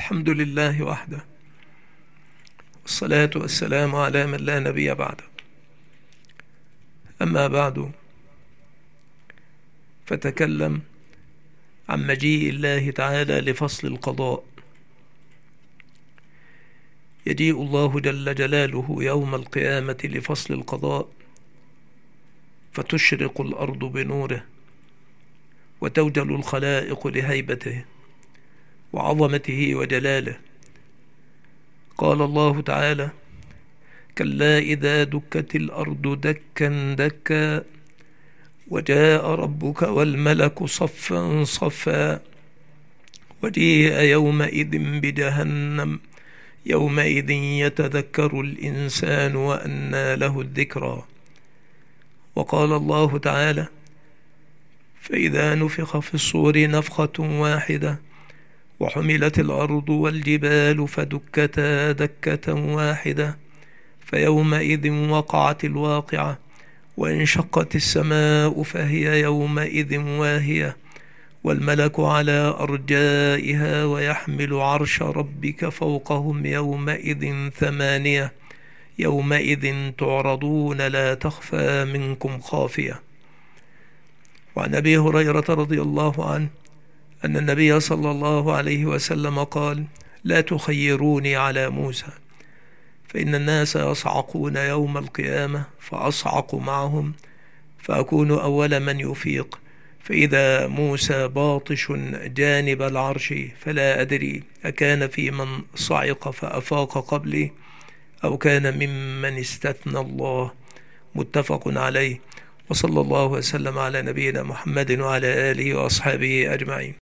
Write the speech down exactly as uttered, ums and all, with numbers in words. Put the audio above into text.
الحمد لله وحده، والصلاة والسلام على من لا نبي بعده. أما بعد، فتكلم عن مجيء الله تعالى لفصل القضاء. يجيء الله جل جلاله يوم القيامة لفصل القضاء، فتشرق الأرض بنوره، وتوجل الخلائق لهيبته وعظمته وجلاله. قال الله تعالى: كلا إذا دكت الأرض دكا دكا وجاء ربك والملك صفا صفا وجيء يومئذ بجهنم يومئذ يتذكر الإنسان وأنى له الذكرى. وقال الله تعالى: فإذا نفخ في الصور نفخة واحدة وحملت الأرض والجبال فدكتا دكة واحدة فيومئذ وقعت الواقعة وانشقت السماء فهي يومئذ واهية والملك على أرجائها ويحمل عرش ربك فوقهم يومئذ ثمانية يومئذ تعرضون لا تخفى منكم خافية. وعن أبي هريرة رضي الله عنه أن النبي صلى الله عليه وسلم قال: لا تخيروني على موسى، فإن الناس يصعقون يوم القيامة فأصعق معهم، فأكون أول من يفيق، فإذا موسى باطش جانب العرش فلا أدري أكان في من صعق فأفاق قبلي أو كان ممن استثنى الله. متفق عليه. وصلى الله وسلم على نبينا محمد وعلى آله وأصحابه أجمعين.